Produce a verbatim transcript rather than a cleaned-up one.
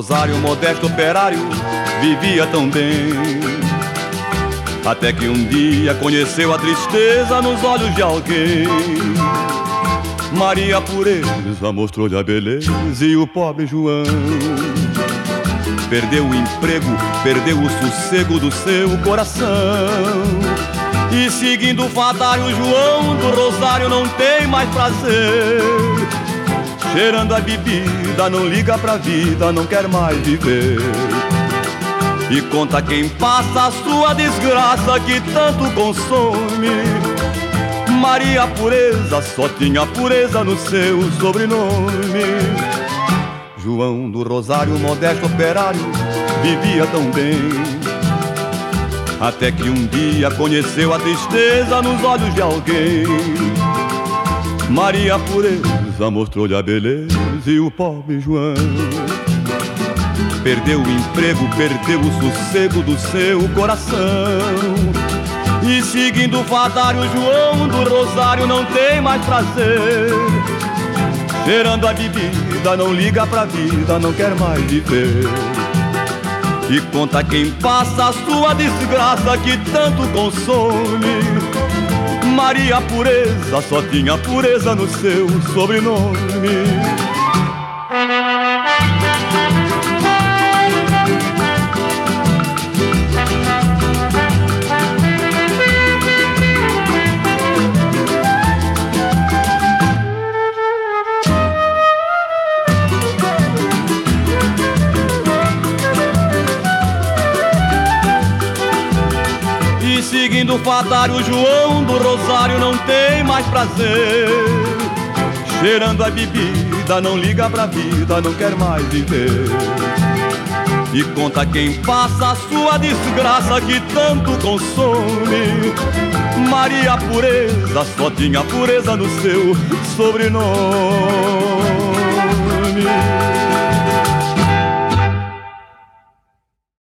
Rosário, modesto operário, vivia tão bem, até que um dia conheceu a tristeza nos olhos de alguém. Maria Pureza mostrou-lhe a beleza e o pobre João perdeu o emprego, perdeu o sossego do seu coração. E seguindo o fadário, João do Rosário não tem mais prazer. Cheirando a bebida, não liga pra vida, não quer mais viver. E conta quem passa a sua desgraça que tanto consome. Maria Pureza só tinha pureza no seu sobrenome. João do Rosário, modesto operário, vivia tão bem, até que um dia conheceu a tristeza nos olhos de alguém. Maria Pureza mostrou-lhe a beleza e o pobre João perdeu o emprego, perdeu o sossego do seu coração. E seguindo o fadário, João do Rosário não tem mais prazer. Cheirando a bebida, não liga pra vida, não quer mais viver. E conta quem passa a sua desgraça que tanto consome. Maria Pureza só tinha pureza no seu sobrenome. Seguindo o fadário, João do Rosário não tem mais prazer. Cheirando a bebida, não liga pra vida, não quer mais viver. E conta quem passa a sua desgraça que tanto consome. Maria Pureza só tinha pureza no seu sobrenome.